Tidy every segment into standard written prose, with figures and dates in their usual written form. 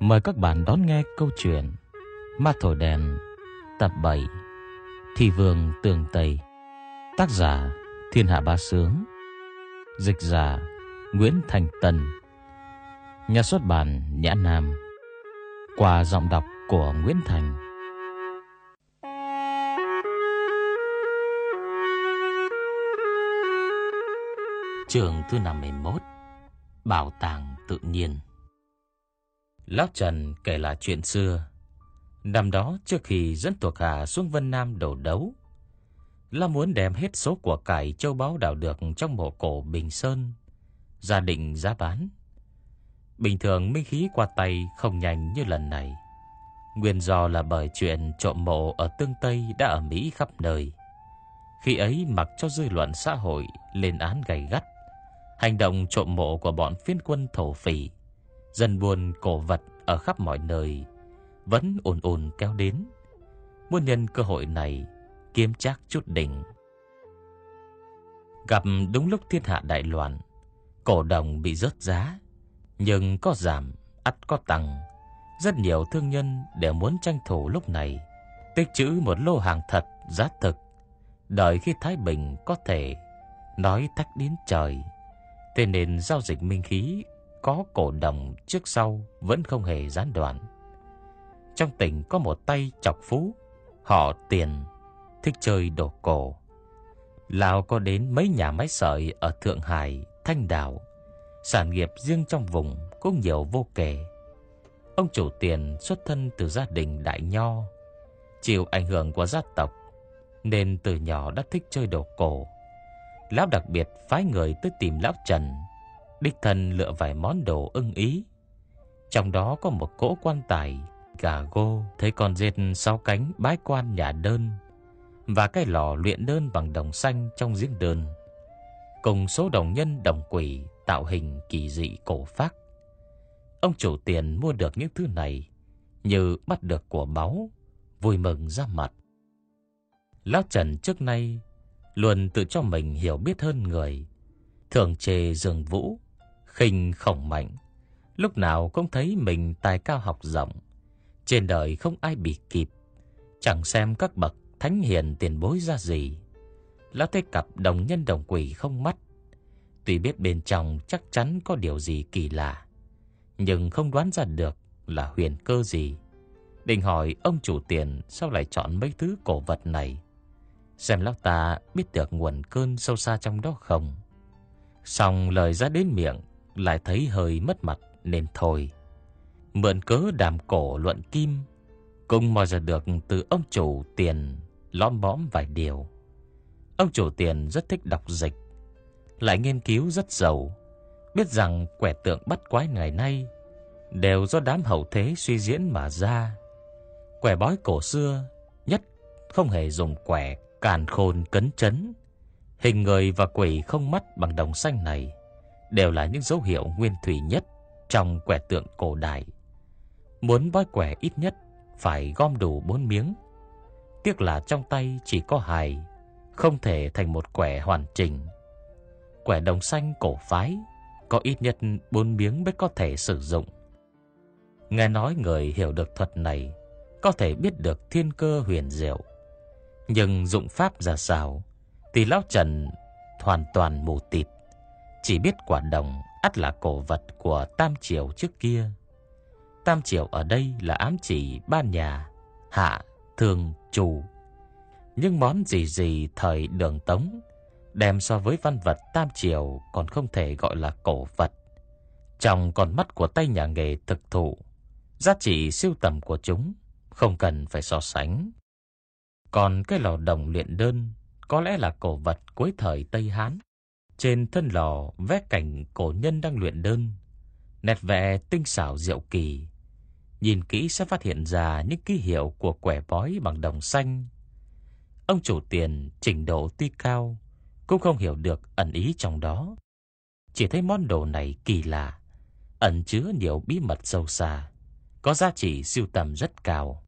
Mời các bạn đón nghe câu chuyện Ma Thổi Đèn tập 7 Thị Vương Tường Tây. Tác giả Thiên Hạ Bá Sướng. Dịch giả Nguyễn Thành Tân. Nhà xuất bản Nhã Nam. Qua giọng đọc của Nguyễn Thành. Chương thứ 51. Bảo tàng tự nhiên. Lão Trần kể lại chuyện xưa. Năm đó trước khi dẫn thuộc hạ xuống Vân Nam đổ đấu, lão muốn đem hết số của cải châu báu đào được trong mộ cổ Bình Sơn ra định giá bán. Bình thường minh khí qua tay không nhanh như lần này. Nguyên do là bởi chuyện trộm mộ ở Tương Tây đã ở Mỹ khắp nơi. Khi ấy mặc cho dư luận xã hội lên án gay gắt hành động trộm mộ của bọn phiến quân thổ phỉ, dân buôn cổ vật ở khắp mọi nơi vẫn ùn ùn kéo đến, muốn nhân cơ hội này kiếm trác chút đỉnh. Gặp đúng lúc thiên hạ đại loạn, cổ đồng bị rớt giá, nhưng có giảm ắt có tăng. Rất nhiều thương nhân đều muốn tranh thủ lúc này tích trữ một lô hàng thật giá thực, đợi khi thái bình có thể nói thách đến trời. Thế nên giao dịch minh khí có cổ đồng trước sau vẫn không hề gián đoạn. Trong tỉnh có một tay chọc phú, họ Tiền, thích chơi đồ cổ. Lão có đến mấy nhà máy sợi ở Thượng Hải, Thanh Đảo. Sản nghiệp riêng trong vùng cũng nhiều vô kể. Ông chủ Tiền xuất thân từ gia đình đại nho, chịu ảnh hưởng của gia tộc nên từ nhỏ đã thích chơi đồ cổ. Lão đặc biệt phái người tới tìm lão Trần, đích thân lựa vài món đồ ưng ý. Trong đó có một cỗ quan tài gà gô, thấy con dệt 6 cánh bái quan nhà đơn, và cái lò luyện đơn bằng đồng xanh trong giếng đơn, cùng số đồng nhân đồng quỷ tạo hình kỳ dị cổ phác. Ông chủ Tiền mua được những thứ này như bắt được của báu, vui mừng ra mặt. Lão Trần trước nay luôn tự cho mình hiểu biết hơn người, thường chê Dương Vũ, khinh Khổng Mạnh, lúc nào cũng thấy mình tài cao học rộng, trên đời không ai bị kịp, chẳng xem các bậc thánh hiền tiền bối ra gì. Lão thấy cặp đồng nhân đồng quỷ không mắt, tuy biết bên trong chắc chắn có điều gì kỳ lạ, nhưng không đoán ra được là huyền cơ gì. Định hỏi ông chủ Tiền sao lại chọn mấy thứ cổ vật này, xem lão ta biết được nguồn cơn sâu xa trong đó không. Xong lời ra đến miệng lại thấy hơi mất mặt nên thôi. Mượn cớ đàm cổ luận kim, cũng moi ra được từ ông chủ Tiền lõm bõm vài điều. Ông chủ Tiền rất thích đọc dịch, lại nghiên cứu rất giàu, biết rằng quẻ tượng bắt quái ngày nay đều do đám hậu thế suy diễn mà ra. Quẻ bói cổ xưa nhất không hề dùng quẻ càn khôn cấn chấn. Hình người và quỷ không mắt bằng đồng xanh này đều là những dấu hiệu nguyên thủy nhất trong quẻ tượng cổ đại. Muốn bói quẻ ít nhất phải gom đủ 4 miếng. Tiếc là trong tay chỉ có 2, không thể thành một quẻ hoàn chỉnh. Quẻ đồng xanh cổ phái có ít nhất 4 miếng mới có thể sử dụng. Nghe nói người hiểu được thuật này có thể biết được thiên cơ huyền diệu, nhưng dụng pháp ra sao thì lão Trần hoàn toàn mù tịt, chỉ biết quả đồng ắt là cổ vật của Tam Triều trước kia. Tam Triều ở đây là ám chỉ 3 nhà Hạ, Thương, Chu. Nhưng món gì gì thời Đường Tống đem so với văn vật Tam Triều còn không thể gọi là cổ vật. Trong con mắt của tay nhà nghề thực thụ, giá trị sưu tầm của chúng không cần phải so sánh. Còn cái lò đồng luyện đơn có lẽ là cổ vật cuối thời Tây Hán. Trên thân lò vẽ cảnh cổ nhân đang luyện đơn, nét vẽ tinh xảo diệu kỳ. Nhìn kỹ sẽ phát hiện ra những ký hiệu của quẻ bói bằng đồng xanh. Ông chủ Tiền trình độ tuy cao cũng không hiểu được ẩn ý trong đó, chỉ thấy món đồ này kỳ lạ, ẩn chứa nhiều bí mật sâu xa, có giá trị sưu tầm rất cao.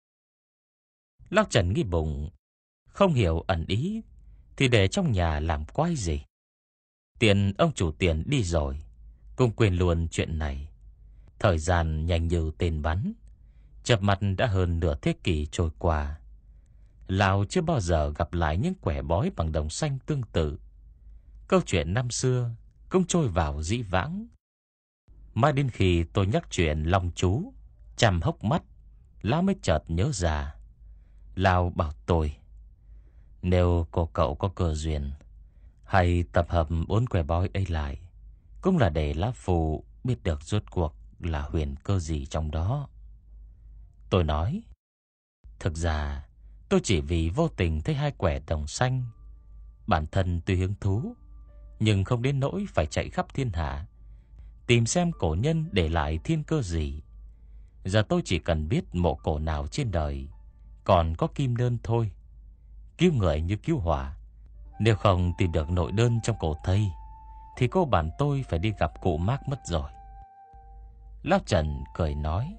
Lão Trần nghĩ bụng, không hiểu ẩn ý thì để trong nhà làm quái gì. Tiền ông chủ Tiền đi rồi, cũng quên luôn chuyện này. Thời gian nhanh như tên bắn, chợp mắt đã hơn nửa thế kỷ trôi qua. Lão chưa bao giờ gặp lại những quẻ bói bằng đồng xanh tương tự. Câu chuyện năm xưa cũng trôi vào dĩ vãng. Mãi đến khi tôi nhắc chuyện Long Chú, chăm hốc mắt, lão mới chợt nhớ ra. Lão bảo tôi, nếu cô cậu có cơ duyên, hãy tập hợp 4 quẻ bói ấy lại, cũng là để lão phù biết được rốt cuộc là huyền cơ gì trong đó. Tôi nói, thực ra tôi chỉ vì vô tình thấy 2 quẻ đồng xanh. Bản thân tuy hứng thú, nhưng không đến nỗi phải chạy khắp thiên hạ tìm xem cổ nhân để lại thiên cơ gì. Giờ tôi chỉ cần biết mộ cổ nào trên đời còn có kim đơn thôi. Cứu người như cứu hỏa, nếu không tìm được nội đơn trong cổ thây thì cô bạn tôi phải đi gặp cụ Mác mất rồi. Lão Trần cười nói,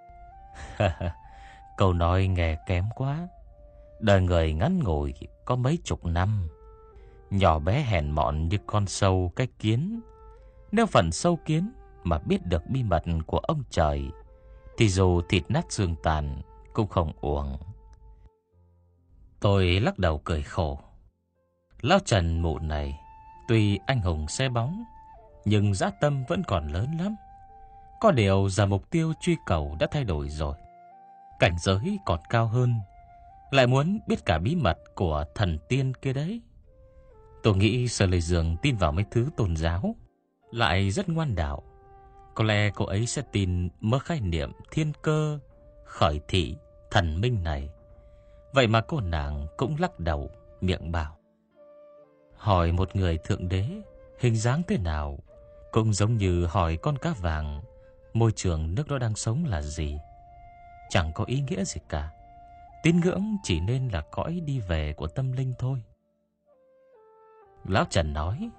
câu nói nghe kém quá. Đời người ngắn ngủi có mấy chục năm, nhỏ bé hèn mọn như con sâu cái kiến. Nếu phần sâu kiến mà biết được bí mật của ông trời thì dù thịt nát xương tàn cũng không uổng. Tôi lắc đầu cười khổ. Lão Trần mụ này tuy anh hùng xe bóng, nhưng dã tâm vẫn còn lớn lắm. Có điều giờ mục tiêu truy cầu đã thay đổi rồi, cảnh giới còn cao hơn, lại muốn biết cả bí mật của thần tiên kia đấy. Tôi nghĩ Sở Lệ Dương tin vào mấy thứ tôn giáo, lại rất ngoan đạo. Có lẽ cô ấy sẽ tin mớ khái niệm thiên cơ, khởi thị, thần minh này. Vậy mà cô nàng cũng lắc đầu, miệng bảo, hỏi một người thượng đế hình dáng thế nào cũng giống như hỏi con cá vàng môi trường nước đó đang sống là gì. Chẳng có ý nghĩa gì cả. Tín ngưỡng chỉ nên là cõi đi về của tâm linh thôi. Lão Trần nói,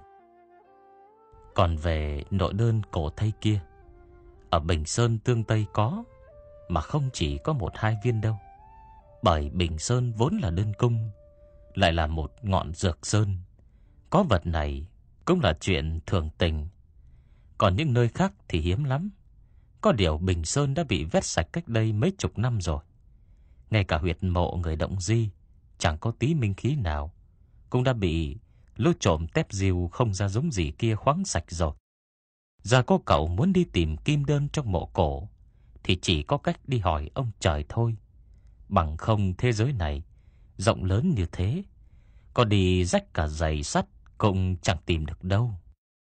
còn về nội đơn cổ thây kia, ở Bình Sơn Tương Tây có, mà không chỉ có 1-2 viên đâu. Bởi Bình Sơn vốn là đơn cung, lại là một ngọn dược sơn. Có vật này cũng là chuyện thường tình. Còn những nơi khác thì hiếm lắm. Có điều Bình Sơn đã bị vét sạch cách đây mấy chục năm rồi. Ngay cả huyệt mộ người Động Di chẳng có tí minh khí nào cũng đã bị lũ trộm tép diêu không ra giống gì kia khoáng sạch rồi. Giờ cô cậu muốn đi tìm kim đơn trong mộ cổ thì chỉ có cách đi hỏi ông trời thôi. Bằng không thế giới này rộng lớn như thế, có đi rách cả giày sắt cũng chẳng tìm được đâu.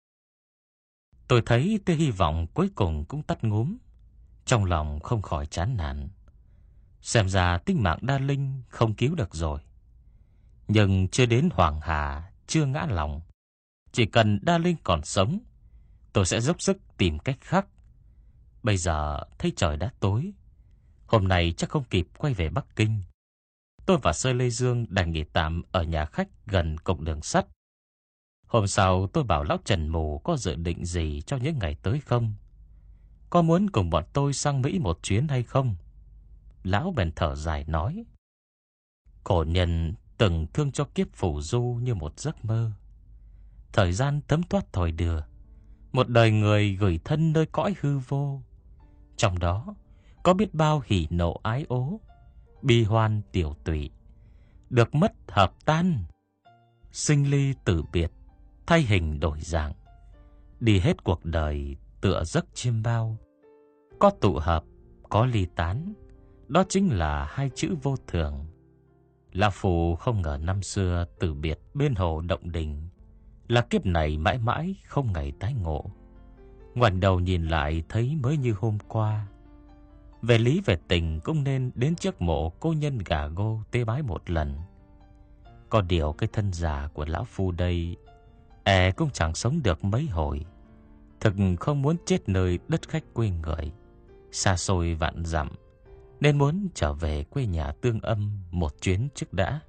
Tôi thấy tia hy vọng cuối cùng cũng tắt ngúm, trong lòng không khỏi chán nản. Xem ra tính mạng Đa Linh không cứu được rồi. Nhưng chưa đến hoàng hà chưa ngã lòng. Chỉ cần Đa Linh còn sống, tôi sẽ dốc sức tìm cách khác. Bây giờ thấy trời đã tối, hôm nay chắc không kịp quay về Bắc Kinh. Tôi và Sơ Lê Dương đành nghỉ tạm ở nhà khách gần cổng đường sắt. Hôm sau tôi bảo lão Trần mù có dự định gì cho những ngày tới không? Có muốn cùng bọn tôi sang Mỹ một chuyến hay không? Lão bèn thở dài nói, cổ nhân từng thương cho kiếp phù du như một giấc mơ. Thời gian thấm thoát thoi đưa, một đời người gửi thân nơi cõi hư vô. Trong đó có biết bao hỉ nộ ái ố, bi hoan tiểu tụy, được mất hợp tan, sinh ly tử biệt, thay hình đổi dạng. Đi hết cuộc đời tựa giấc chiêm bao, có tụ hợp, có ly tán. Đó chính là 2 chữ vô thường. Lão Phu không ngờ năm xưa tử biệt bên hồ Động Đình, là kiếp này mãi mãi không ngày tái ngộ. Ngoảnh đầu nhìn lại thấy mới như hôm qua. Về lý về tình cũng nên đến trước mộ cô nhân Gà Gô tế bái một lần. Có điều cái thân già của lão Phu đây cũng chẳng sống được mấy hồi. Thực không muốn chết nơi đất khách quê người, xa xôi vạn dặm, nên muốn trở về quê nhà Tương Âm một chuyến trước đã.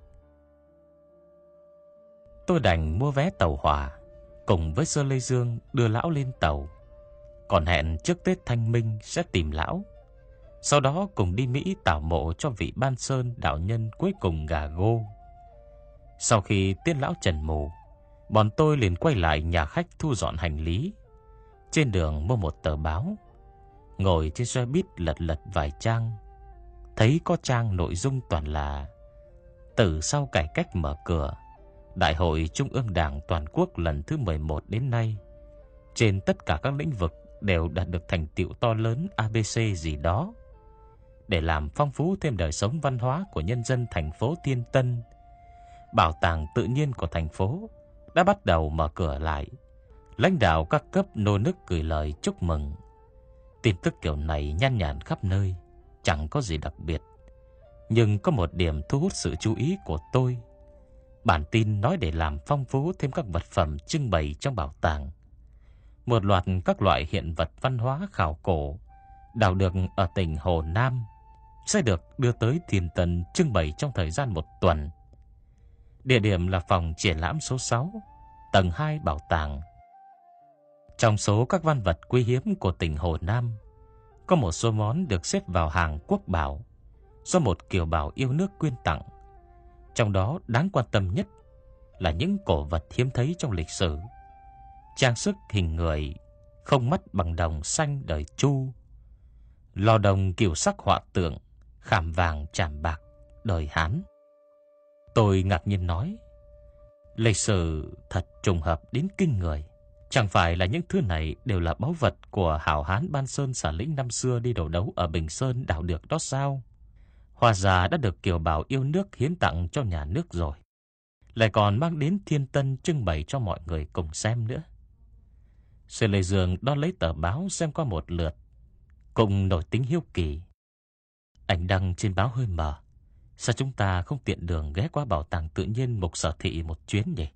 Tôi đành mua vé tàu hỏa, cùng với Sơ Lê Dương đưa lão lên tàu. Còn hẹn trước Tết Thanh Minh sẽ tìm lão, sau đó cùng đi Mỹ tảo mộ cho vị Ban Sơn đạo nhân cuối cùng Gà Gô. Sau khi tiễn lão Trần mù, bọn tôi liền quay lại nhà khách thu dọn hành lý. Trên đường mua một tờ báo. ngồi trên xe buýt lật lật vài trang, thấy có trang nội dung toàn là: từ sau cải cách mở cửa, Đại hội Trung ương Đảng toàn quốc lần thứ 11 đến nay, trên tất cả các lĩnh vực đều đạt được thành tựu to lớn ABC gì đó. Để làm phong phú thêm đời sống văn hóa của nhân dân thành phố Thiên Tân, Bảo tàng tự nhiên của thành phố đã bắt đầu mở cửa lại. Lãnh đạo các cấp nô nức gửi lời chúc mừng. Tin tức kiểu này nhan nhản khắp nơi, chẳng có gì đặc biệt. Nhưng có một điểm thu hút sự chú ý của tôi. Bản tin nói để làm phong phú thêm các vật phẩm trưng bày trong bảo tàng, một loạt các loại hiện vật văn hóa khảo cổ đào được ở tỉnh Hồ Nam sẽ được đưa tới Thiên Tân trưng bày trong thời gian 1 tuần. Địa điểm là phòng triển lãm số 6, tầng 2 bảo tàng. Trong số các văn vật quý hiếm của tỉnh Hồ Nam, có một số món được xếp vào hàng quốc bảo do một kiều bào yêu nước quyên tặng. Trong đó đáng quan tâm nhất là những cổ vật hiếm thấy trong lịch sử, trang sức hình người không mắt bằng đồng xanh đời Chu, lò đồng kiểu sắc họa tượng, khảm vàng tràm bạc đời Hán. Tôi ngạc nhiên nói, lịch sử thật trùng hợp đến kinh người. Chẳng phải là những thứ này đều là báu vật của hảo hán Ban Sơn Xả Lĩnh năm xưa đi đổ đấu ở Bình Sơn đào được đó sao? Hóa ra đã được kiều bào yêu nước hiến tặng cho nhà nước rồi, lại còn mang đến Thiên Tân trưng bày cho mọi người cùng xem nữa. Sư Lê Dương đón lấy tờ báo xem qua một lượt, cùng nổi tính hiếu kỳ. Ảnh đăng trên báo hơi mờ, sao chúng ta không tiện đường ghé qua bảo tàng tự nhiên Mục Sở Thị một chuyến nhỉ?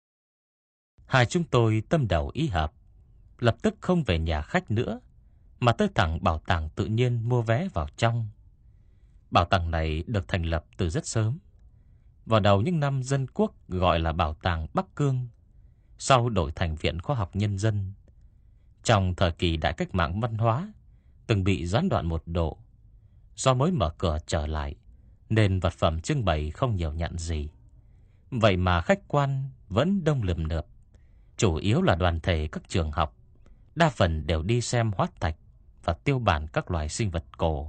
Hai chúng tôi tâm đầu ý hợp, lập tức không về nhà khách nữa, mà tới thẳng bảo tàng tự nhiên mua vé vào trong. Bảo tàng này được thành lập từ rất sớm, vào đầu những năm dân quốc gọi là Bảo tàng Bắc Cương, sau đổi thành Viện Khoa học Nhân dân. Trong thời kỳ đại cách mạng văn hóa, từng bị gián đoạn 1 độ. Do mới mở cửa trở lại, nên vật phẩm trưng bày không nhiều nhặn gì. Vậy mà khách quan vẫn đông lườm nượp, chủ yếu là đoàn thể các trường học, đa phần đều đi xem hóa thạch và tiêu bản các loài sinh vật cổ.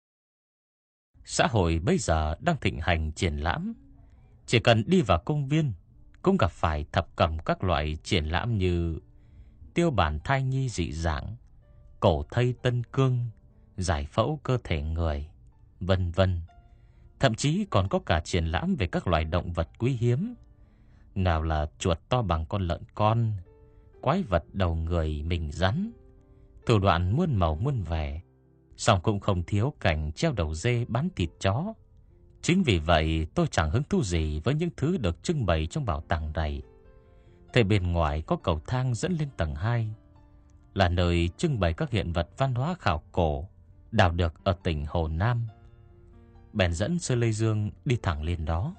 Xã hội bây giờ đang thịnh hành triển lãm. Chỉ cần đi vào công viên cũng gặp phải thập cẩm các loại triển lãm như tiêu bản thai nhi dị dạng, cổ thây tân cương, giải phẫu cơ thể người, vân vân. Thậm chí còn có cả triển lãm về các loài động vật quý hiếm, nào là chuột to bằng con lợn con, quái vật đầu người mình rắn, thủ đoạn muôn màu muôn vẻ. Song cũng không thiếu cảnh treo đầu dê bán thịt chó. Chính vì vậy tôi chẳng hứng thú gì với những thứ được trưng bày trong bảo tàng này. Thế bên ngoài có cầu thang dẫn lên tầng 2, là nơi trưng bày các hiện vật văn hóa khảo cổ đào được ở tỉnh Hồ Nam. Bèn dẫn Sư Lê Dương đi thẳng lên đó.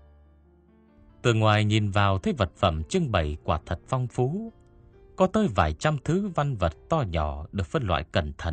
Từ ngoài nhìn vào thấy vật phẩm trưng bày quả thật phong phú, có tới vài trăm thứ văn vật to nhỏ được phân loại cẩn thận,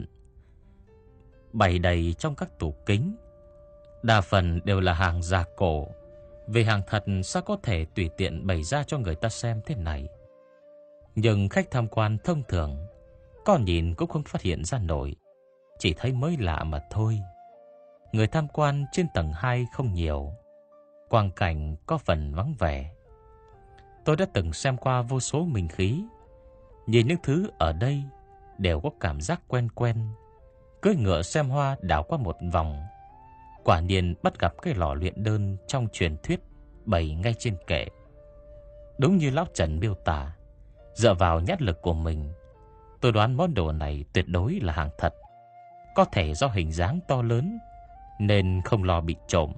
bày đầy trong các tủ kính. Đa phần đều là hàng giả cổ, về hàng thật sao có thể tùy tiện bày ra cho người ta xem thế này. Nhưng khách tham quan thông thường có nhìn cũng không phát hiện ra nổi, chỉ thấy mới lạ mà thôi. Người tham quan trên tầng 2 không nhiều, quang cảnh có phần vắng vẻ. Tôi đã từng xem qua vô số minh khí, nhìn những thứ ở đây đều có cảm giác quen quen. Cưỡi ngựa xem hoa đảo qua một vòng, quả nhiên bắt gặp cái lò luyện đơn trong truyền thuyết bày ngay trên kệ. Đúng như lão Trần miêu tả, dựa vào nhãn lực của mình, tôi đoán món đồ này tuyệt đối là hàng thật. Có thể do hình dáng to lớn nên không lo bị trộm.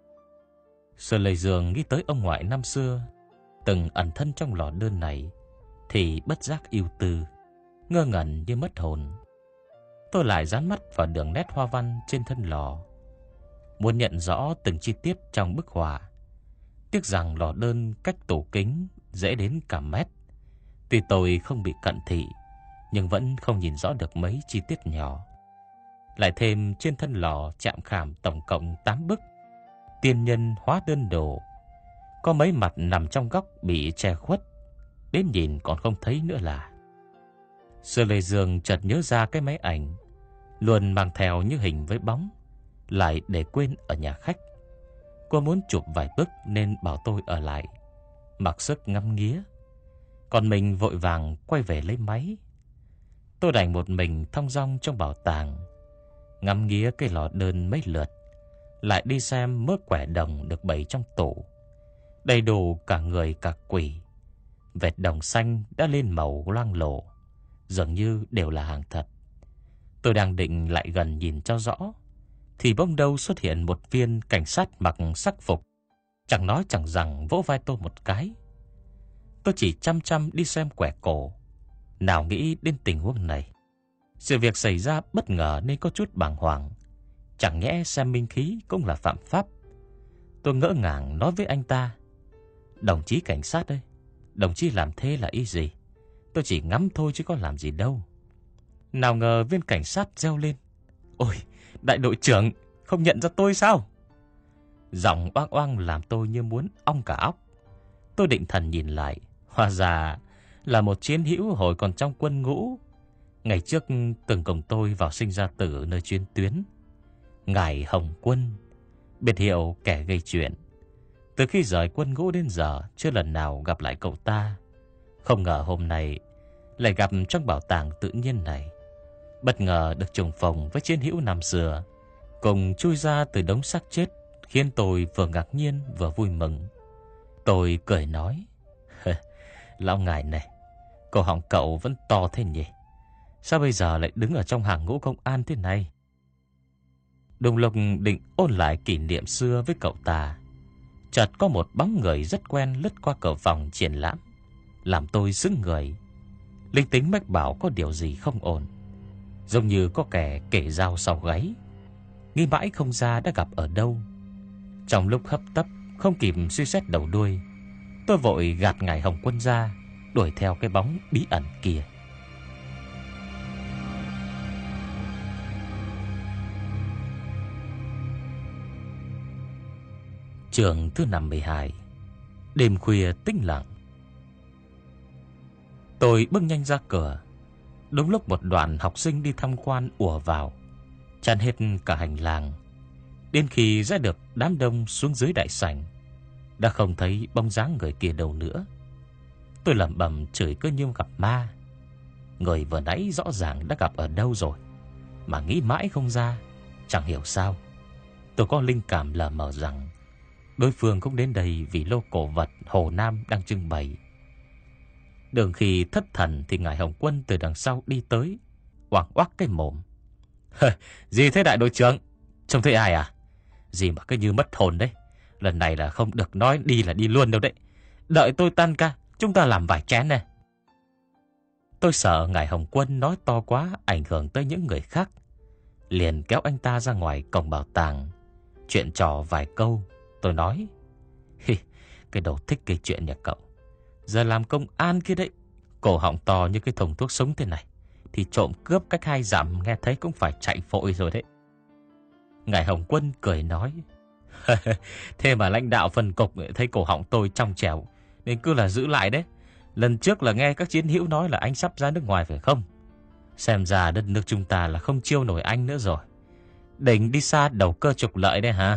Sư Lê Dương nghĩ tới ông ngoại năm xưa từng ẩn thân trong lò đơn này, thì bất giác ưu tư, ngơ ngẩn như mất hồn. Tôi lại dán mắt vào đường nét hoa văn trên thân lò, muốn nhận rõ từng chi tiết trong bức họa. Tiếc rằng lò đơn cách tủ kính dễ đến cả mét. Tuy tôi không bị cận thị, nhưng vẫn không nhìn rõ được mấy chi tiết nhỏ. Lại thêm trên thân lò chạm khảm tổng cộng 8 bức tiên nhân hóa đơn đồ, có mấy mặt nằm trong góc bị che khuất, đến nhìn còn không thấy nữa là. Sư Lê Dương chợt nhớ ra cái máy ảnh luôn mang theo những hình với bóng, lại để quên ở nhà khách. Cô muốn chụp vài bức nên bảo tôi ở lại, mặc sức ngắm nghía. Còn mình vội vàng quay về lấy máy. Tôi đành một mình thong dong trong bảo tàng, ngắm nghía cái lò đơn mấy lượt, lại đi xem mớ quẻ đồng được bày trong tủ. Đầy đủ cả người cả quỷ. Vệt đồng xanh đã lên màu loang lổ, dường như đều là hàng thật. Tôi đang định lại gần nhìn cho rõ, thì bỗng đâu xuất hiện một viên cảnh sát mặc sắc phục, chẳng nói chẳng rằng vỗ vai tôi một cái. Tôi chỉ chăm chăm đi xem quẻ cổ, nào nghĩ đến tình huống này. Sự việc xảy ra bất ngờ nên có chút bàng hoàng. Chẳng nhẽ xem minh khí cũng là phạm pháp? Tôi ngỡ ngàng nói với anh ta: "Đồng chí cảnh sát ơi, đồng chí làm thế là ý gì? Tôi chỉ ngắm thôi chứ có làm gì đâu." Nào ngờ viên cảnh sát reo lên: "Ôi, đại đội trưởng, không nhận ra tôi sao?" Giọng oang oang làm tôi như muốn ong cả óc. Tôi định thần nhìn lại, hóa ra là một chiến hữu hồi còn trong quân ngũ, ngày trước từng cùng tôi vào sinh ra tử nơi chiến tuyến. Ngài Hồng Quân, biệt hiệu kẻ gây chuyện. Từ khi rời quân ngũ đến giờ chưa lần nào gặp lại cậu ta. Không ngờ hôm nay lại gặp trong bảo tàng tự nhiên này. Bất ngờ được trùng phùng với chiến hữu năm xưa, cùng chui ra từ đống xác chết, khiến tôi vừa ngạc nhiên vừa vui mừng. Tôi cười nói: "Lão ngài này, cổ họng cậu vẫn to thế nhỉ? Sao bây giờ lại đứng ở trong hàng ngũ công an thế này?" Đồng Lộc định ôn lại kỷ niệm xưa với cậu ta, chợt có một bóng người rất quen lướt qua cửa phòng triển lãm, làm tôi sững người. Linh tính mách bảo có điều gì không ổn, giống như có kẻ kể dao sau gáy. Nghĩ mãi không ra đã gặp ở đâu. Trong lúc hấp tấp không kịp suy xét đầu đuôi, tôi vội gạt ngài Hồng Quân ra, đuổi theo cái bóng bí ẩn kia. Chương thứ 52. Đêm khuya tĩnh lặng. Tôi bước nhanh ra cửa. Đúng lúc một đoàn học sinh đi tham quan ùa vào, tràn hết cả hành lang. Đến khi ra được đám đông xuống dưới đại sảnh, đã không thấy bóng dáng người kia đâu nữa. Tôi lẩm bẩm chửi cứ như gặp ma. Người vừa nãy rõ ràng đã gặp ở đâu rồi, mà nghĩ mãi không ra. Chẳng hiểu sao, tôi có linh cảm lờ mờ rằng đối phương cũng đến đây vì lô cổ vật Hồ Nam đang trưng bày. Đường khi thất thần thì ngài Hồng Quân từ đằng sau đi tới, oảng oác cái mồm: "Gì thế đại đội trưởng? Trông thấy ai à? Gì mà cứ như mất hồn đấy. Lần này là không được nói đi là đi luôn đâu đấy. Đợi tôi tan ca, chúng ta làm vài chén này." Tôi sợ ngài Hồng Quân nói to quá ảnh hưởng tới những người khác, liền kéo anh ta ra ngoài cổng bảo tàng, chuyện trò vài câu. Tôi nói: "Cái đồ thích gây chuyện nhà cậu, giờ làm công an kia đấy, cổ họng to như cái thùng thuốc sống thế này, thì trộm cướp cách 2 dặm nghe thấy cũng phải chạy vội rồi đấy." Ngài Hồng Quân cười nói: "Thế mà lãnh đạo phân cục thấy cổ họng tôi trong trẻo nên cứ là giữ lại đấy. Lần trước là nghe các chiến hữu nói là anh sắp ra nước ngoài phải không? Xem ra đất nước chúng ta là không chiêu nổi anh nữa rồi. Định đi xa đầu cơ trục lợi đấy hả?"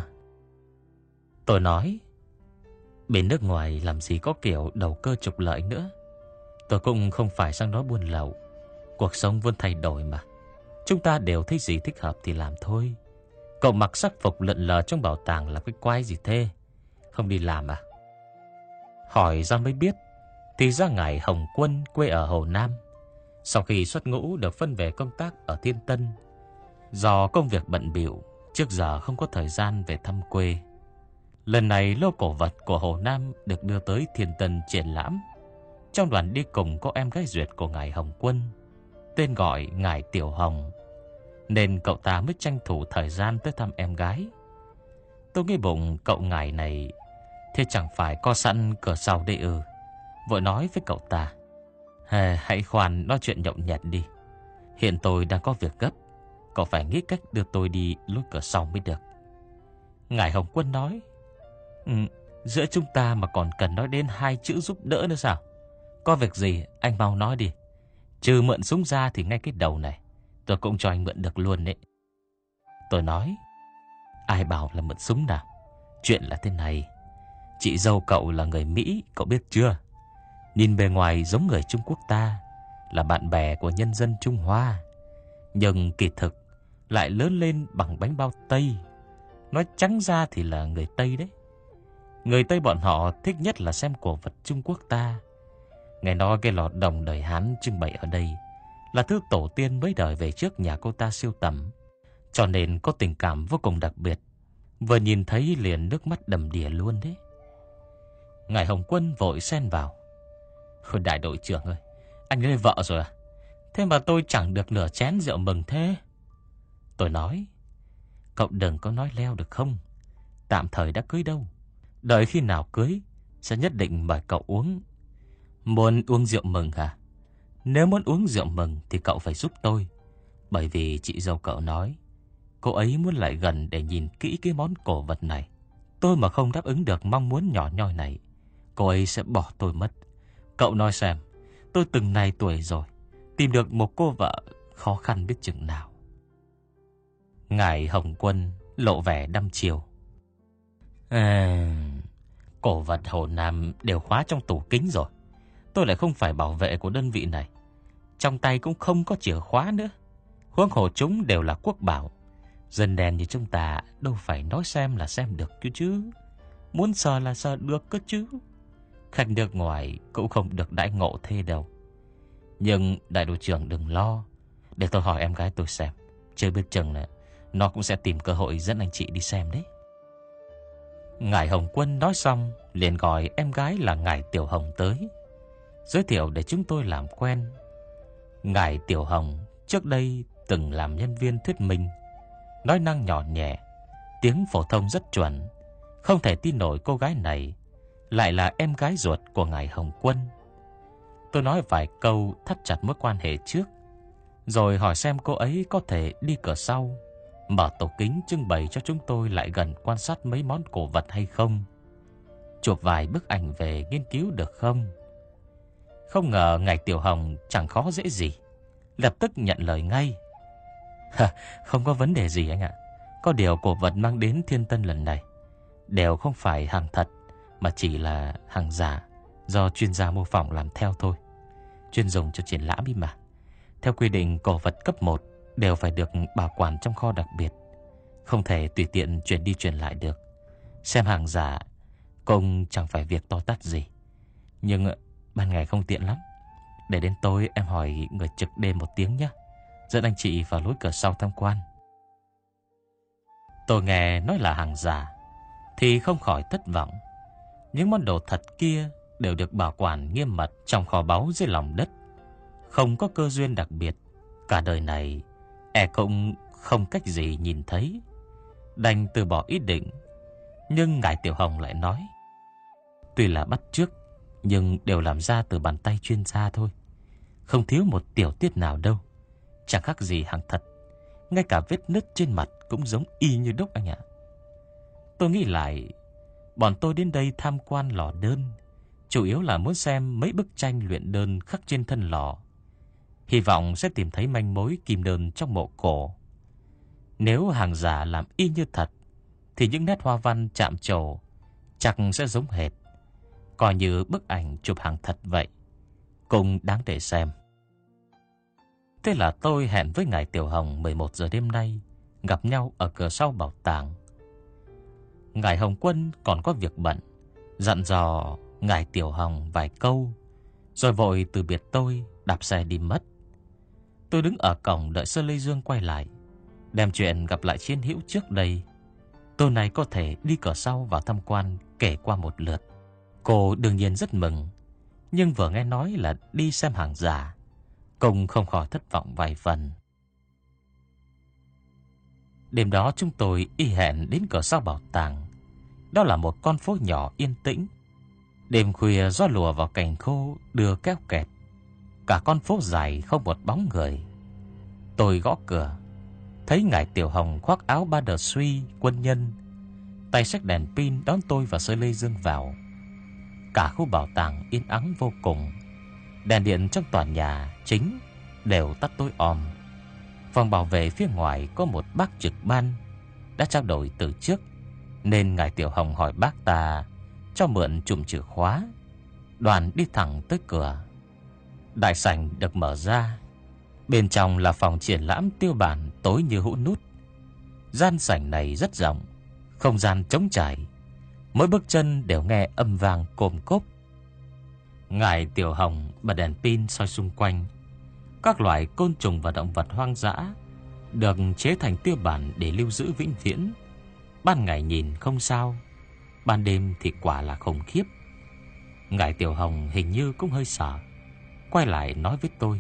Tôi nói: "Bên nước ngoài làm gì có kiểu đầu cơ trục lợi nữa. Tôi cũng không phải sang đó buôn lậu. Cuộc sống vốn thay đổi mà. Chúng ta đều thấy gì thích hợp thì làm thôi. Cậu mặc sắc phục lượn lờ trong bảo tàng là cái quái gì thế? Không đi làm à?" Hỏi ra mới biết, thì ra ngài Hồng Quân quê ở Hồ Nam. Sau khi xuất ngũ được phân về công tác ở Thiên Tân. Do công việc bận bịu, trước giờ không có thời gian về thăm quê. Lần này lô cổ vật của Hồ Nam được đưa tới Thiên Tân triển lãm. Trong đoàn đi cùng có em gái duyệt của ngài Hồng Quân, tên gọi ngài Tiểu Hồng, nên cậu ta mới tranh thủ thời gian tới thăm em gái. Tôi nghĩ bụng cậu ngài này thế chẳng phải co sẵn cửa sau đây ư. Vội nói với cậu ta: Hãy khoan nói chuyện nhậu nhẹt đi. Hiện tôi đang có việc gấp, cậu phải nghĩ cách đưa tôi đi lối cửa sau mới được." Ngài Hồng Quân nói: Giữa chúng ta mà còn cần nói đến 2 chữ giúp đỡ nữa sao? Có việc gì anh mau nói đi. Trừ mượn súng ra thì ngay cái đầu này tôi cũng cho anh mượn được luôn đấy. Tôi nói, ai bảo là mượn súng nào? Chuyện là thế này, chị dâu cậu là người Mỹ, cậu biết chưa? Nhìn bề ngoài giống người Trung Quốc ta, là bạn bè của nhân dân Trung Hoa, nhưng kỳ thực lại lớn lên bằng bánh bao Tây. Nói trắng ra thì là người Tây đấy. Người Tây bọn họ thích nhất là xem cổ vật Trung Quốc ta. Nghe nói cái lò đồng đời Hán trưng bày ở đây là thứ tổ tiên mấy đời về trước nhà cô ta sưu tầm, cho nên có tình cảm vô cùng đặc biệt. Vừa nhìn thấy liền nước mắt đầm đìa luôn đấy. Ngài Hồng Quân vội xen vào. Đại đội trưởng ơi, anh lấy vợ rồi à? Thế mà tôi chẳng được nửa chén rượu mừng thế. Tôi nói, cậu đừng có nói leo được không? Tạm thời đã cưới đâu. Đợi khi nào cưới sẽ nhất định mời cậu uống. Muốn uống rượu mừng hả? Nếu muốn uống rượu mừng thì cậu phải giúp tôi. Bởi vì chị dâu cậu nói cô ấy muốn lại gần để nhìn kỹ cái món cổ vật này. Tôi mà không đáp ứng được mong muốn nhỏ nhoi này, cô ấy sẽ bỏ tôi mất. Cậu nói xem, tôi từng này tuổi rồi, tìm được một cô vợ khó khăn biết chừng nào. Ngài Hồng Quân lộ vẻ đăm chiêu. Cổ vật Hồ Nam đều khóa trong tủ kính rồi. Tôi lại không phải bảo vệ của đơn vị này, trong tay cũng không có chìa khóa nữa. Huống hồ chúng đều là quốc bảo. Dân đen như chúng ta đâu phải nói xem là xem được chứ. Muốn sờ là sờ được cơ chứ. Khách nước ngoài cũng không được đãi ngộ thế đâu. Nhưng đại đội trưởng đừng lo, để tôi hỏi em gái tôi xem. Chưa biết chừng là nó cũng sẽ tìm cơ hội dẫn anh chị đi xem đấy. Ngài Hồng Quân nói xong liền gọi em gái là Ngài Tiểu Hồng tới, giới thiệu để chúng tôi làm quen. Ngài Tiểu Hồng trước đây từng làm nhân viên thuyết minh, nói năng nhỏ nhẹ, tiếng phổ thông rất chuẩn. Không thể tin nổi cô gái này lại là em gái ruột của Ngài Hồng Quân. Tôi nói vài câu thắt chặt mối quan hệ trước, rồi hỏi xem cô ấy có thể đi cửa sau, mở tủ kính trưng bày cho chúng tôi lại gần quan sát mấy món cổ vật hay không. Chụp vài bức ảnh về nghiên cứu được không? Không ngờ Ngài Tiểu Hồng chẳng khó dễ gì, lập tức nhận lời ngay. Không có vấn đề gì anh ạ. Có điều cổ vật mang đến Thiên Tân lần này đều không phải hàng thật, mà chỉ là hàng giả, do chuyên gia mô phỏng làm theo thôi, chuyên dùng cho triển lãm đi mà. Theo quy định, cổ vật cấp 1 đều phải được bảo quản trong kho đặc biệt, không thể tùy tiện chuyển đi chuyển lại được. Xem hàng giả cũng chẳng phải việc to tát gì, nhưng ban ngày không tiện lắm. Để đến tối em hỏi người trực đêm một tiếng nhé, dẫn anh chị vào lối cửa sau tham quan. Tôi nghe nói là hàng giả thì không khỏi thất vọng. Những món đồ thật kia đều được bảo quản nghiêm mật trong kho báu dưới lòng đất, không có cơ duyên đặc biệt. Cả đời này cũng không cách gì nhìn thấy, đành từ bỏ ý định. Nhưng Ngài Tiểu Hồng lại nói, tuy là bắt chước nhưng đều làm ra từ bàn tay chuyên gia thôi, không thiếu một tiểu tiết nào đâu, chẳng khác gì hàng thật. Ngay cả vết nứt trên mặt cũng giống y như đúc anh ạ. Tôi nghĩ lại, bọn tôi đến đây tham quan lò đơn chủ yếu là muốn xem mấy bức tranh luyện đơn khắc trên thân lò, hy vọng sẽ tìm thấy manh mối kim đơn trong mộ cổ. Nếu hàng giả làm y như thật thì những nét hoa văn chạm trổ chắc sẽ giống hệt, coi như bức ảnh chụp hàng thật vậy, cũng đáng để xem. Thế là tôi hẹn với Ngài Tiểu Hồng 11 giờ đêm nay gặp nhau ở cửa sau bảo tàng. Ngài Hồng Quân còn có việc bận, dặn dò Ngài Tiểu Hồng vài câu, rồi vội từ biệt tôi, đạp xe đi mất. Tôi đứng ở cổng đợi Sơ Lê Dương quay lại, đem chuyện gặp lại chiến hữu trước đây tối nay có thể đi cửa sau vào tham quan kể qua một lượt. Cô đương nhiên rất mừng, nhưng vừa nghe nói là đi xem hàng giả, cũng không khỏi thất vọng vài phần. Đêm đó chúng tôi y hẹn đến cửa sau bảo tàng. Đó là một con phố nhỏ yên tĩnh. Đêm khuya gió lùa vào cành khô đưa kéo kẹt, cả con phố dài không một bóng người. Tôi gõ cửa, thấy Ngài Tiểu Hồng khoác áo ba đờ suy quân nhân, tay xách đèn pin đón tôi và Sơ Lê Dương vào. Cả khu bảo tàng yên ắng vô cùng. Đèn điện trong tòa nhà chính đều tắt tối om. Phòng bảo vệ phía ngoài có một bác trực ban đã trao đổi từ trước, nên ngài Tiểu Hồng hỏi bác ta cho mượn chùm chìa khóa. Đoàn đi thẳng tới cửa. Đại sảnh được mở ra. Bên trong là phòng triển lãm tiêu bản tối như hũ nút. Gian sảnh này rất rộng, không gian trống trải, mỗi bước chân đều nghe âm vang cồm cốp. Ngài Tiểu Hồng bật đèn pin soi xung quanh. Các loại côn trùng và động vật hoang dã được chế thành tiêu bản để lưu giữ vĩnh viễn. Ban ngày nhìn không sao, ban đêm thì quả là khủng khiếp. Ngài Tiểu Hồng hình như cũng hơi sợ, quay lại nói với tôi: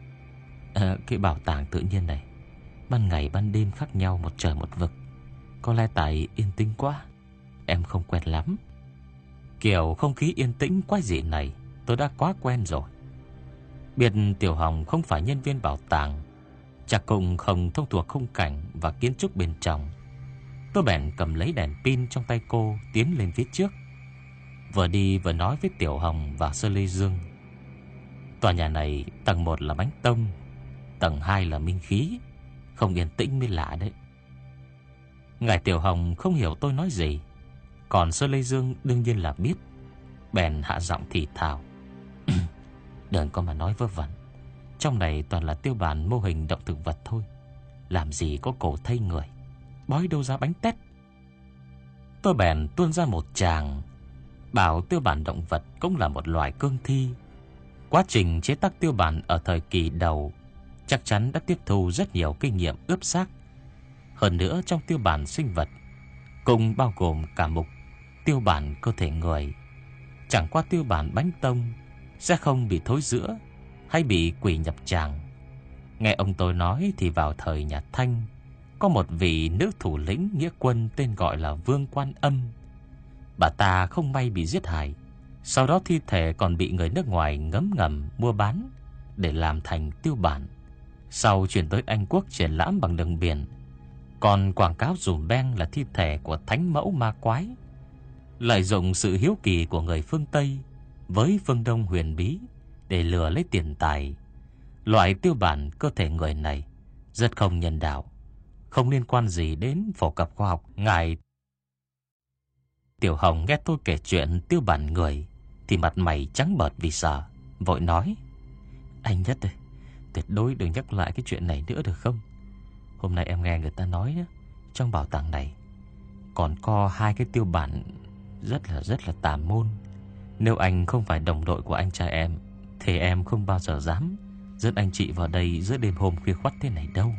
cái bảo tàng tự nhiên này, ban ngày ban đêm khác nhau một trời một vực. Có lẽ tại yên tĩnh quá, em không quen lắm. Kiểu không khí yên tĩnh quái dị này tôi đã quá quen rồi. Biết Tiểu Hồng không phải nhân viên bảo tàng, chắc cũng không thông thuộc khung cảnh và kiến trúc bên trong. Tôi bèn cầm lấy đèn pin trong tay cô, tiến lên phía trước, vừa đi vừa nói với Tiểu Hồng và Sơ Lê Dương: tòa nhà này tầng 1 là bánh tông, tầng 2 là minh khí, không yên tĩnh mới lạ đấy. Ngài Tiểu Hồng không hiểu tôi nói gì, còn Sơ Lê Dương đương nhiên là biết, bèn hạ giọng thì thào: đừng có mà nói vớ vẩn, trong này toàn là tiêu bản mô hình động thực vật thôi, làm gì có cổ thây người, bói đâu ra bánh tét. Tôi bèn tuôn ra một tràng, bảo tiêu bản động vật cũng là một loài cương thi. Quá trình chế tác tiêu bản ở thời kỳ đầu chắc chắn đã tiếp thu rất nhiều kinh nghiệm ướp xác. Hơn nữa trong tiêu bản sinh vật cũng bao gồm cả mục tiêu bản cơ thể người. Chẳng qua tiêu bản bánh tông sẽ không bị thối rữa hay bị quỷ nhập tràng. Nghe ông tôi nói thì vào thời nhà Thanh có một vị nữ thủ lĩnh nghĩa quân tên gọi là Vương Quan Âm. Bà ta không may bị giết hại, sau đó thi thể còn bị người nước ngoài ngấm ngầm mua bán để làm thành tiêu bản, sau chuyển tới Anh Quốc triển lãm bằng đường biển. Còn quảng cáo dùm beng là thi thể của thánh mẫu ma quái. Lợi dụng sự hiếu kỳ của người phương Tây với phương Đông huyền bí để lừa lấy tiền tài. Loại tiêu bản cơ thể người này rất không nhân đạo, không liên quan gì đến phổ cập khoa học. Ngài Tiểu Hồng nghe tôi kể chuyện tiêu bản người thì mặt mày trắng bệch vì sợ, vội nói: anh Nhất ơi, tuyệt đối đừng nhắc lại cái chuyện này nữa được không? Hôm nay em nghe người ta nói trong bảo tàng này còn có 2 cái tiêu bản rất là tà môn. Nếu anh không phải đồng đội của anh trai em thì em không bao giờ dám dẫn anh chị vào đây giữa đêm hôm khuya khoắt thế này đâu.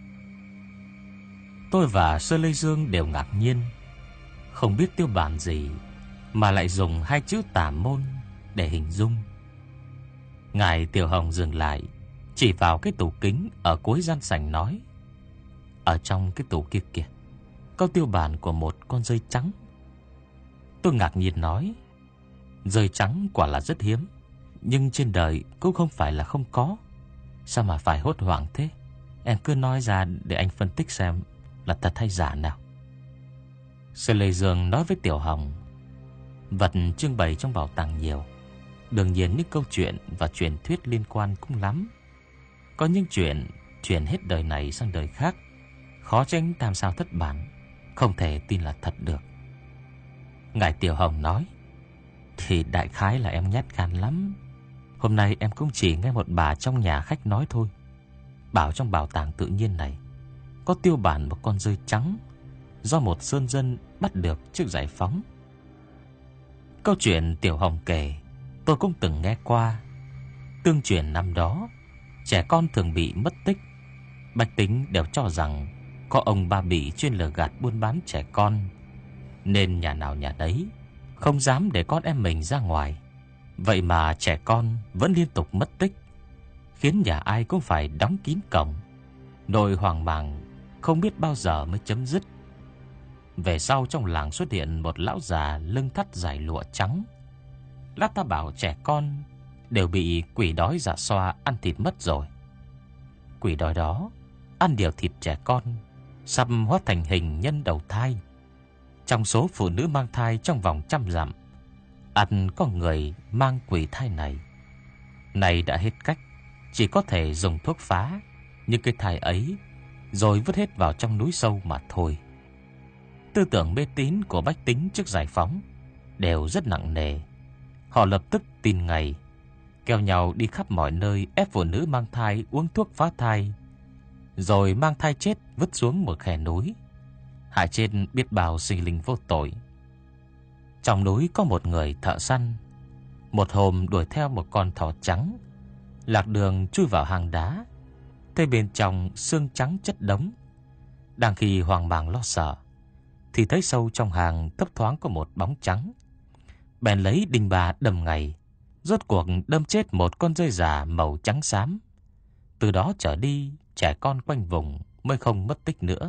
Tôi và Sơ Lê Dương đều ngạc nhiên, không biết tiêu bản gì mà lại dùng 2 chữ tà môn để hình dung. Ngài Tiểu Hồng dừng lại, chỉ vào cái tủ kính ở cuối gian sảnh nói: ở trong cái tủ kia kìa, có tiêu bản của một con dơi trắng. Tôi ngạc nhiên nói: dơi trắng quả là rất hiếm, nhưng trên đời cũng không phải là không có. Sao mà phải hốt hoảng thế? Em cứ nói ra để anh phân tích xem là thật hay giả nào. Sơ Lê Dương nói với Tiểu Hồng: vật trưng bày trong bảo tàng nhiều, đương nhiên những câu chuyện và truyền thuyết liên quan cũng lắm. Có những chuyện truyền hết đời này sang đời khác, khó tránh tam sao thất bản, không thể tin là thật được. Ngài Tiểu Hồng nói: thì đại khái là em nhát gan lắm. Hôm nay em cũng chỉ nghe một bà trong nhà khách nói thôi, bảo trong bảo tàng tự nhiên này có tiêu bản một con dơi trắng do một sơn dân bắt được trước giải phóng. Câu chuyện Tiểu Hồng kể tôi cũng từng nghe qua. Tương truyền năm đó trẻ con thường bị mất tích, bách tính đều cho rằng có ông ba bị chuyên lừa gạt buôn bán trẻ con, nên nhà nào nhà đấy không dám để con em mình ra ngoài. Vậy mà trẻ con vẫn liên tục mất tích, khiến nhà ai cũng phải đóng kín cổng. Nỗi hoang mang không biết bao giờ mới chấm dứt. Về sau trong làng xuất hiện một lão già lưng thắt dải lụa trắng. Lát ta bảo trẻ con đều bị quỷ đói dạ xoa ăn thịt mất rồi. Quỷ đói đó ăn điều thịt trẻ con, sắp hóa thành hình nhân đầu thai. Trong số phụ nữ mang thai trong vòng 100 dặm, ăn có người mang quỷ thai này. Này đã hết cách, chỉ có thể dùng thuốc phá những cái thai ấy rồi vứt hết vào trong núi sâu mà thôi. Tư tưởng mê tín của bách tính trước giải phóng đều rất nặng nề. Họ lập tức tin ngày, kéo nhau đi khắp mọi nơi ép phụ nữ mang thai uống thuốc phá thai, rồi mang thai chết vứt xuống một khe núi, hại chết biết bao sinh linh vô tội. Trong núi có một người thợ săn, một hôm đuổi theo một con thỏ trắng, lạc đường chui vào hang đá, thấy bên trong xương trắng chất đống. Đang khi hoang mang lo sợ, thì thấy sâu trong hang thấp thoáng có một bóng trắng. Bèn lấy đinh bà đâm ngay, rốt cuộc đâm chết một con dơi già màu trắng xám. Từ đó trở đi, trẻ con quanh vùng mới không mất tích nữa.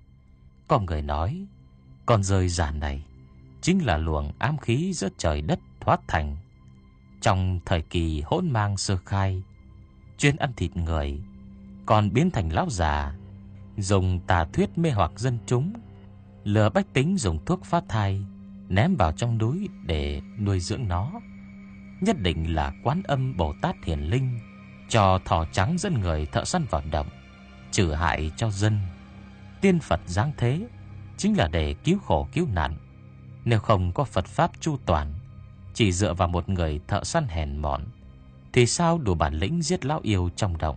Có người nói, con dơi già này chính là luồng ám khí giữa trời đất thoát thành. Trong thời kỳ hỗn mang sơ khai, chuyên ăn thịt người, còn biến thành lão già, dùng tà thuyết mê hoặc dân chúng, lừa bách tính dùng thuốc phá thai, ném vào trong núi để nuôi dưỡng nó. Nhất định là Quán Âm Bồ Tát hiển linh cho thỏ trắng dẫn người thợ săn vào động, trừ hại cho dân. Tiên Phật giáng thế chính là để cứu khổ cứu nạn. Nếu không có Phật pháp chu toàn, chỉ dựa vào một người thợ săn hèn mọn, thì sao đủ bản lĩnh giết lão yêu trong động.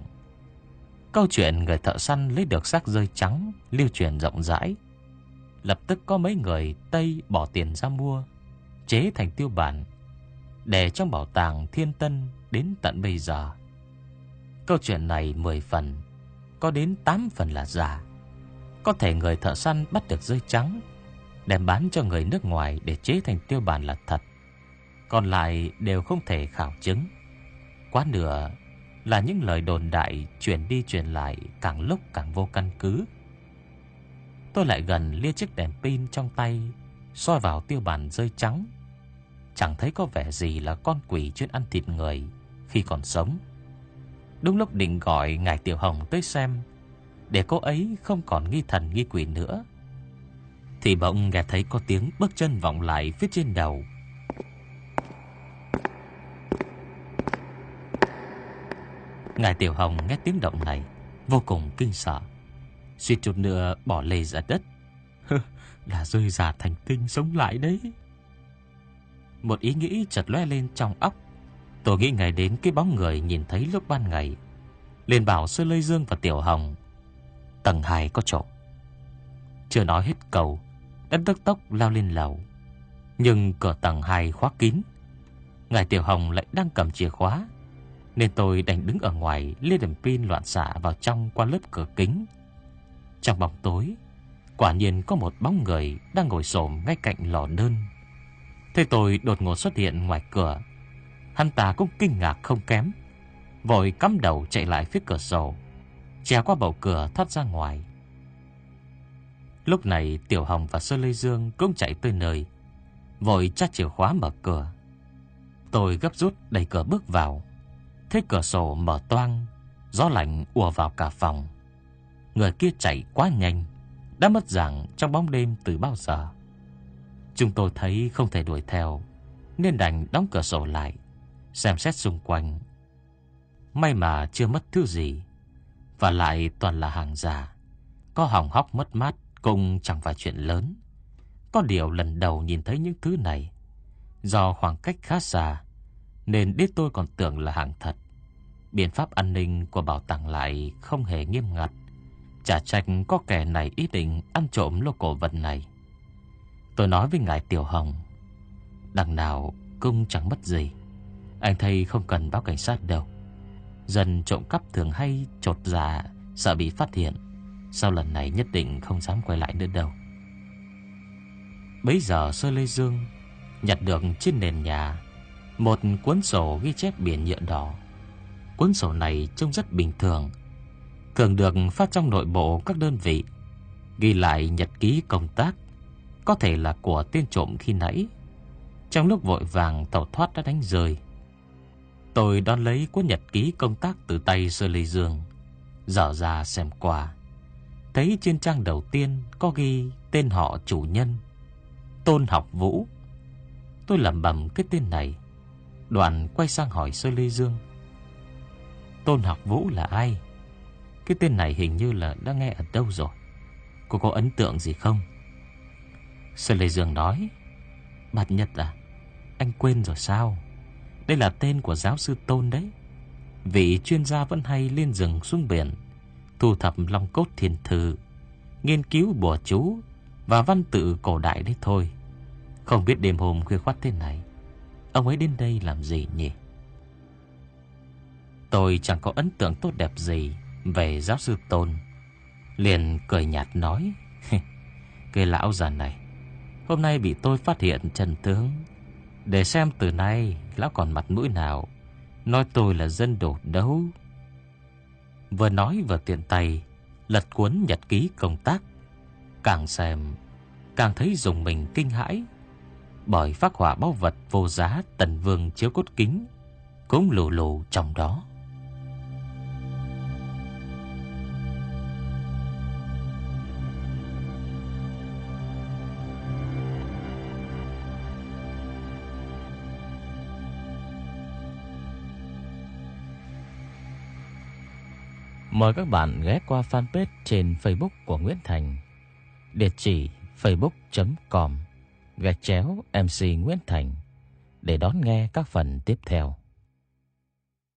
Câu chuyện người thợ săn lấy được xác dơi trắng lưu truyền rộng rãi. Lập tức có mấy người Tây bỏ tiền ra mua, chế thành tiêu bản, để trong bảo tàng Thiên Tân đến tận bây giờ. Câu chuyện này 10 phần, có đến 8 phần là giả. Có thể người thợ săn bắt được dơi trắng, đem bán cho người nước ngoài để chế thành tiêu bản là thật, còn lại đều không thể khảo chứng. Quá nửa là những lời đồn đại truyền đi truyền lại, càng lúc càng vô căn cứ. Tôi lại gần lia chiếc đèn pin trong tay, soi vào tiêu bản dơi trắng. Chẳng thấy có vẻ gì là con quỷ chuyên ăn thịt người khi còn sống. Đúng lúc định gọi ngài Tiểu Hồng tới xem, để cô ấy không còn nghi thần nghi quỷ nữa, thì bỗng nghe thấy có tiếng bước chân vọng lại phía trên đầu. Ngài Tiểu Hồng nghe tiếng động này vô cùng kinh sợ, suýt chút nữa bỏ lê ra đất. Là rơi già thành tinh sống lại đấy. Một ý nghĩ chợt lóe lên trong óc. Tôi nghĩ ngay đến cái bóng người nhìn thấy lúc ban ngày, liền bảo Sơ Lê Dương và Tiểu Hồng tầng 2 có trộm. Chưa nói hết câu, đã tức tốc lao lên lầu. Nhưng cửa tầng 2 khóa kín, ngài Tiểu Hồng lại đang cầm chìa khóa, nên tôi đành đứng ở ngoài lia đèn pin loạn xạ vào trong qua lớp cửa kính. Trong bóng tối, quả nhiên có một bóng người đang ngồi xổm ngay cạnh lò đơn. Thế tôi đột ngột xuất hiện ngoài cửa, hắn ta cũng kinh ngạc không kém, vội cắm đầu chạy lại phía cửa sổ, trèo qua bầu cửa thoát ra ngoài. Lúc này Tiểu Hồng và Sơ Lê Dương cũng chạy tới nơi, vội chắt chìa khóa mở cửa. Tôi gấp rút đẩy cửa bước vào, thấy cửa sổ mở toang, gió lạnh ùa vào cả phòng. Người kia chạy quá nhanh, đã mất dạng trong bóng đêm từ bao giờ. Chúng tôi thấy không thể đuổi theo, nên đành đóng cửa sổ lại, xem xét xung quanh. May mà chưa mất thứ gì, và lại toàn là hàng giả, có hỏng hóc mất mát cũng chẳng phải chuyện lớn. Có điều lần đầu nhìn thấy những thứ này, do khoảng cách khá xa, nên đến tôi còn tưởng là hàng thật. Biện pháp an ninh của bảo tàng lại không hề nghiêm ngặt, chả trách có kẻ này ý định ăn trộm lô cổ vật này. Tôi nói với ngài Tiểu Hồng, đằng nào cũng chẳng mất gì, anh thầy không cần báo cảnh sát đâu. Dân trộm cắp thường hay chột dạ, sợ bị phát hiện, sau lần này nhất định không dám quay lại nữa đâu. Bấy giờ Sơ Lê Dương nhặt được trên nền nhà một cuốn sổ ghi chép biển nhựa đỏ. Cuốn sổ này trông rất bình thường, thường được phát trong nội bộ các đơn vị, ghi lại nhật ký công tác, có thể là của tên trộm khi nãy, trong lúc vội vàng tẩu thoát đã đánh rơi. Tôi đón lấy cuốn nhật ký công tác từ tay Sơ Lê Dương, dở ra xem qua. Thấy trên trang đầu tiên có ghi tên họ chủ nhân, Tôn Học Vũ. Tôi lẩm bẩm cái tên này, đoạn quay sang hỏi Sơ Lê Dương, Tôn Học Vũ là ai? Cái tên này hình như là đã nghe ở đâu rồi. Cô có ấn tượng gì không? Sơn Lê Dương nói: Bạt Nhật à, anh quên rồi sao? Đây là tên của giáo sư Tôn đấy, vị chuyên gia vẫn hay lên rừng xuống biển, thu thập long cốt thiền thư, nghiên cứu bùa chú và văn tự cổ đại đấy thôi. Không biết đêm hôm khuya khoắt thế này, ông ấy đến đây làm gì nhỉ? Tôi chẳng có ấn tượng tốt đẹp gì về giáo sư Tôn, liền cười nhạt nói: Cái lão già này hôm nay bị tôi phát hiện chân tướng, để xem từ nay lão còn mặt mũi nào nói tôi là dân đổ đấu. Vừa nói vừa tiện tay lật cuốn nhật ký công tác. Càng xem càng thấy dùng mình kinh hãi, bởi phác họa báu vật vô giá Tần Vương chiếu cốt kính cũng lù lù trong đó. Mời các bạn ghé qua fanpage trên Facebook của Nguyễn Thành, địa chỉ facebook.com/MC Nguyễn Thành để đón nghe các phần tiếp theo.